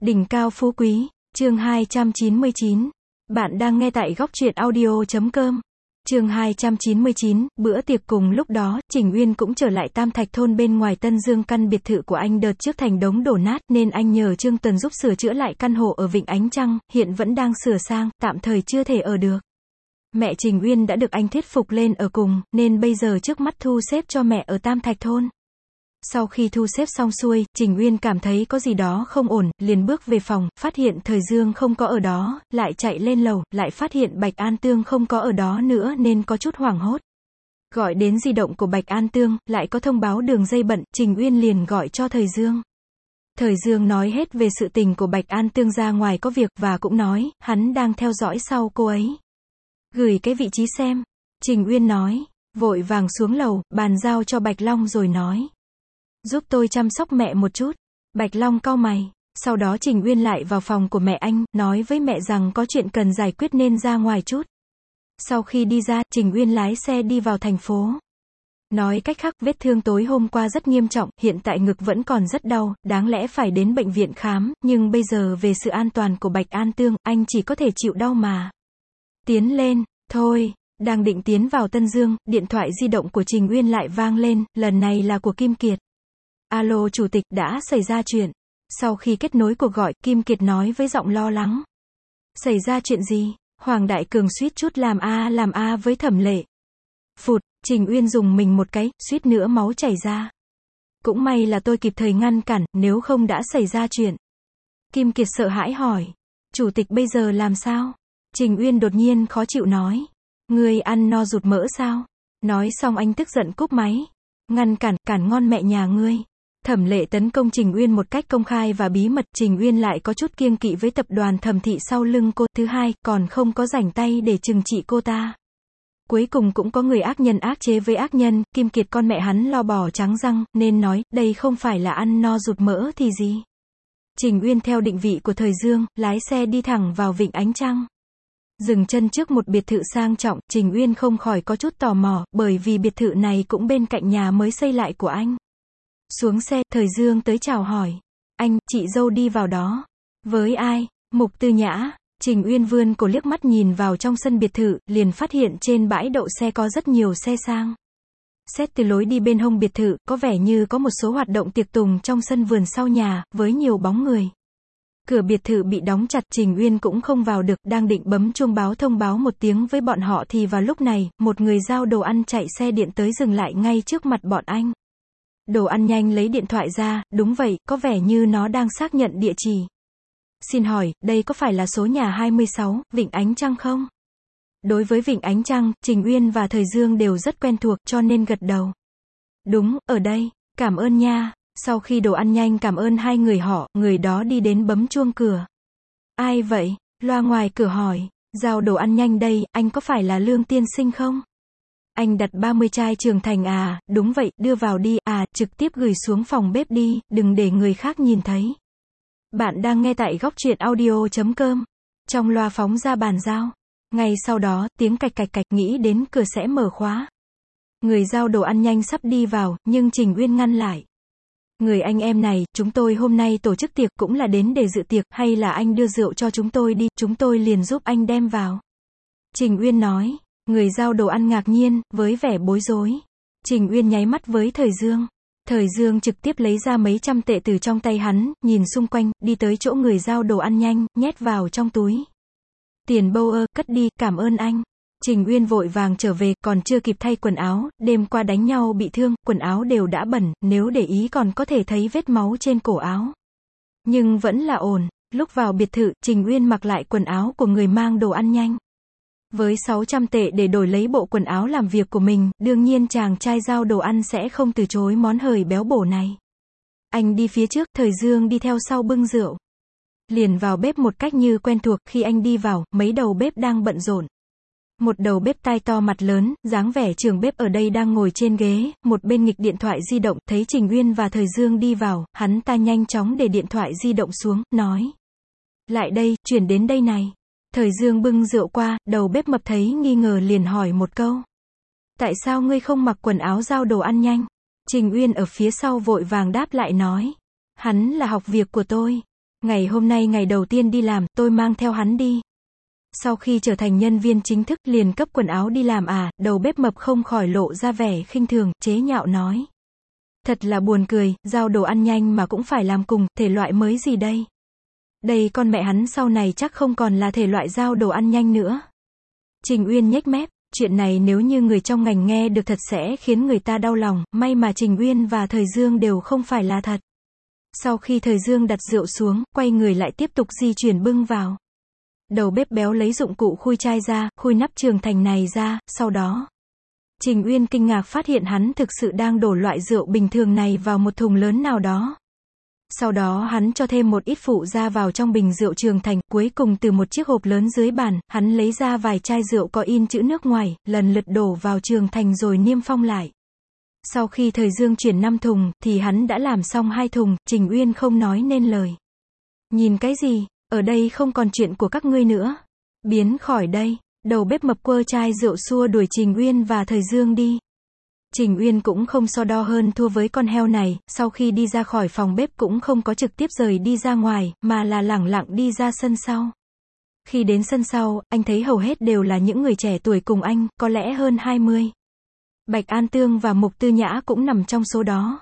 Đỉnh cao phú quý, chương 299. Bạn đang nghe tại góc truyện audio.com. Chương 299, bữa tiệc cùng lúc đó, Trình Uyên cũng trở lại Tam Thạch thôn bên ngoài Tân Dương. Căn biệt thự của anh đợt trước thành đống đổ nát, nên anh nhờ Trương Tuần giúp sửa chữa lại căn hộ ở Vịnh Ánh Trăng, hiện vẫn đang sửa sang, tạm thời chưa thể ở được. Mẹ Trình Uyên đã được anh thuyết phục lên ở cùng, nên bây giờ trước mắt thu xếp cho mẹ ở Tam Thạch thôn. Sau khi thu xếp xong xuôi, Trình Uyên cảm thấy có gì đó không ổn, liền bước về phòng, phát hiện Thời Dương không có ở đó, lại chạy lên lầu, lại phát hiện Bạch An Tương không có ở đó nữa nên có chút hoảng hốt. Gọi đến di động của Bạch An Tương, lại có thông báo đường dây bận, Trình Uyên liền gọi cho Thời Dương. Thời Dương nói hết về sự tình của Bạch An Tương ra ngoài có việc, và cũng nói, hắn đang theo dõi sau cô ấy. Gửi cái vị trí xem. Trình Uyên nói, vội vàng xuống lầu, bàn giao cho Bạch Long rồi nói. Giúp tôi chăm sóc mẹ một chút. Bạch Long cau mày. Sau đó Trình Uyên lại vào phòng của mẹ anh, nói với mẹ rằng có chuyện cần giải quyết nên ra ngoài chút. Sau khi đi ra, Trình Uyên lái xe đi vào thành phố. Nói cách khác, vết thương tối hôm qua rất nghiêm trọng, hiện tại ngực vẫn còn rất đau, đáng lẽ phải đến bệnh viện khám, nhưng bây giờ về sự an toàn của Bạch An Tương, anh chỉ có thể chịu đau mà. Tiến lên, thôi. Đang định tiến vào Tân Dương, điện thoại di động của Trình Uyên lại vang lên, lần này là của Kim Kiệt. Alo chủ tịch, đã xảy ra chuyện. Sau khi kết nối cuộc gọi, Kim Kiệt nói với giọng lo lắng. Xảy ra chuyện gì? Hoàng Đại Cường suýt chút làm a với Thẩm Lệ. Phụt, Trình Uyên dùng mình một cái, suýt nữa máu chảy ra. Cũng may là tôi kịp thời ngăn cản, nếu không đã xảy ra chuyện. Kim Kiệt sợ hãi hỏi. Chủ tịch bây giờ làm sao? Trình Uyên đột nhiên khó chịu nói. Ngươi ăn no rụt mỡ sao? Nói xong anh tức giận cúp máy. Ngăn cản ngon mẹ nhà ngươi. Thẩm Lệ tấn công Trình Uyên một cách công khai và bí mật, Trình Uyên lại có chút kiêng kỵ với tập đoàn Thẩm thị sau lưng cô. Thứ hai, còn không có rảnh tay để trừng trị cô ta. Cuối cùng cũng có người ác nhân ác chế với ác nhân, Kim Kiệt con mẹ hắn lo bò trắng răng, nên nói, đây không phải là ăn no rụt mỡ thì gì. Trình Uyên theo định vị của Thời Dương, lái xe đi thẳng vào Vịnh Ánh Trăng. Dừng chân trước một biệt thự sang trọng, Trình Uyên không khỏi có chút tò mò, bởi vì biệt thự này cũng bên cạnh nhà mới xây lại của anh. Xuống xe, Thời Dương tới chào hỏi. Anh, chị dâu đi vào đó. Với ai? Mục Tư Nhã. Trình Uyên vươn cổ liếc mắt nhìn vào trong sân biệt thự, liền phát hiện trên bãi đậu xe có rất nhiều xe sang. Xét từ lối đi bên hông biệt thự, có vẻ như có một số hoạt động tiệc tùng trong sân vườn sau nhà, với nhiều bóng người. Cửa biệt thự bị đóng chặt, Trình Uyên cũng không vào được, đang định bấm chuông báo thông báo một tiếng với bọn họ thì vào lúc này, một người giao đồ ăn chạy xe điện tới dừng lại ngay trước mặt bọn anh. Đồ ăn nhanh lấy điện thoại ra, đúng vậy, có vẻ như nó đang xác nhận địa chỉ. Xin hỏi, đây có phải là số nhà 26, Vịnh Ánh Trăng không? Đối với Vịnh Ánh Trăng, Trình Uyên và Thời Dương đều rất quen thuộc cho nên gật đầu. Đúng, ở đây, cảm ơn nha. Sau khi đồ ăn nhanh cảm ơn hai người họ, người đó đi đến bấm chuông cửa. Ai vậy? Loa ngoài cửa hỏi. Giao đồ ăn nhanh đây, anh có phải là Lương tiên sinh không? Anh đặt 30 chai Trường Thành à? Đúng vậy, đưa vào đi, trực tiếp gửi xuống phòng bếp đi, đừng để người khác nhìn thấy. Bạn đang nghe tại góc truyện audio.com. Trong loa phóng ra bàn giao. Ngay sau đó, tiếng cạch nghĩ đến cửa sẽ mở khóa. Người giao đồ ăn nhanh sắp đi vào, nhưng Trình Uyên ngăn lại. Người anh em này, chúng tôi hôm nay tổ chức tiệc cũng là đến để dự tiệc, hay là anh đưa rượu cho chúng tôi đi, chúng tôi liền giúp anh đem vào. Trình Uyên nói. Người giao đồ ăn ngạc nhiên, với vẻ bối rối. Trình Uyên nháy mắt với Thời Dương. Thời Dương trực tiếp lấy ra mấy trăm tệ từ trong tay hắn, nhìn xung quanh, đi tới chỗ người giao đồ ăn nhanh, nhét vào trong túi. Tiền bâu ơ, cất đi, cảm ơn anh. Trình Uyên vội vàng trở về, còn chưa kịp thay quần áo, đêm qua đánh nhau bị thương, quần áo đều đã bẩn, nếu để ý còn có thể thấy vết máu trên cổ áo. Nhưng vẫn là ổn. Lúc vào biệt thự, Trình Uyên mặc lại quần áo của người mang đồ ăn nhanh. Với 600 tệ để đổi lấy bộ quần áo làm việc của mình, đương nhiên chàng trai giao đồ ăn sẽ không từ chối món hời béo bổ này. Anh đi phía trước, Thời Dương đi theo sau bưng rượu. Liền vào bếp một cách như quen thuộc, khi anh đi vào, mấy đầu bếp đang bận rộn. Một đầu bếp tai to mặt lớn, dáng vẻ trưởng bếp ở đây đang ngồi trên ghế, một bên nghịch điện thoại di động, thấy Trình Uyên và Thời Dương đi vào, hắn ta nhanh chóng để điện thoại di động xuống, nói. Lại đây, chuyển đến đây này. Thời Dương bưng rượu qua, đầu bếp mập thấy nghi ngờ liền hỏi một câu. Tại sao ngươi không mặc quần áo giao đồ ăn nhanh? Trình Uyên ở phía sau vội vàng đáp lại nói. Hắn là học việc của tôi. Ngày hôm nay ngày đầu tiên đi làm, tôi mang theo hắn đi. Sau khi trở thành nhân viên chính thức, liền cấp quần áo đi làm à, đầu bếp mập không khỏi lộ ra vẻ khinh thường, chế nhạo nói. Thật là buồn cười, giao đồ ăn nhanh mà cũng phải làm cùng, thể loại mới gì đây? Đây con mẹ hắn sau này chắc không còn là thể loại giao đồ ăn nhanh nữa. Trình Uyên nhếch mép, chuyện này nếu như người trong ngành nghe được thật sẽ khiến người ta đau lòng, may mà Trình Uyên và Thời Dương đều không phải là thật. Sau khi Thời Dương đặt rượu xuống, quay người lại tiếp tục di chuyển bưng vào. Đầu bếp béo lấy dụng cụ khui chai ra, khui nắp Trường Thành này ra, sau đó. Trình Uyên kinh ngạc phát hiện hắn thực sự đang đổ loại rượu bình thường này vào một thùng lớn nào đó. Sau đó hắn cho thêm một ít phụ gia vào trong bình rượu Trường Thành, cuối cùng từ một chiếc hộp lớn dưới bàn, hắn lấy ra vài chai rượu có in chữ nước ngoài, lần lượt đổ vào Trường Thành rồi niêm phong lại. Sau khi Thời Dương chuyển 5 thùng, thì hắn đã làm xong 2 thùng, Trình Uyên không nói nên lời. Nhìn cái gì, ở đây không còn chuyện của các ngươi nữa. Biến khỏi đây, đầu bếp mập quơ chai rượu xua đuổi Trình Uyên và Thời Dương đi. Trình Uyên cũng không so đo hơn thua với con heo này, sau khi đi ra khỏi phòng bếp cũng không có trực tiếp rời đi ra ngoài, mà là lẳng lặng đi ra sân sau. Khi đến sân sau, anh thấy hầu hết đều là những người trẻ tuổi cùng anh, có lẽ hơn 20. Bạch An Tương và Mục Tư Nhã cũng nằm trong số đó.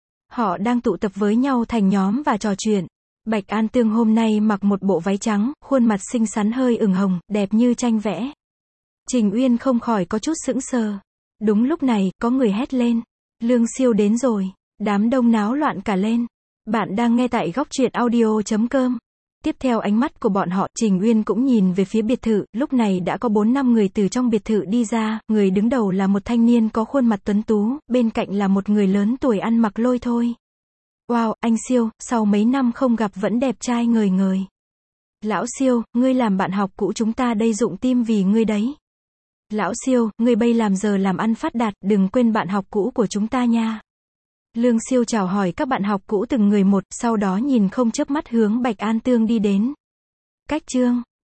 Họ đang tụ tập với nhau thành nhóm và trò chuyện. Bạch An Tương hôm nay mặc một bộ váy trắng, khuôn mặt xinh xắn hơi ửng hồng, đẹp như tranh vẽ. Trình Uyên không khỏi có chút sững sờ. Đúng lúc này, có người hét lên. Lương Siêu đến rồi. Đám đông náo loạn cả lên. Bạn đang nghe tại góc truyện audio.com. Tiếp theo ánh mắt của bọn họ, Trình Uyên cũng nhìn về phía biệt thự, lúc này đã có 4-5 người từ trong biệt thự đi ra, người đứng đầu là một thanh niên có khuôn mặt tuấn tú, bên cạnh là một người lớn tuổi ăn mặc lôi thôi. Wow, anh Siêu, sau mấy năm không gặp vẫn đẹp trai ngời ngời. Lão Siêu, ngươi làm bạn học cũ chúng ta đây dụng tim vì ngươi đấy. Lão Siêu, ngươi bây làm giờ làm ăn phát đạt, đừng quên bạn học cũ của chúng ta nha. Lương Siêu chào hỏi các bạn học cũ từng người một, sau đó nhìn không chớp mắt hướng Bạch An Tương đi đến. Cách chương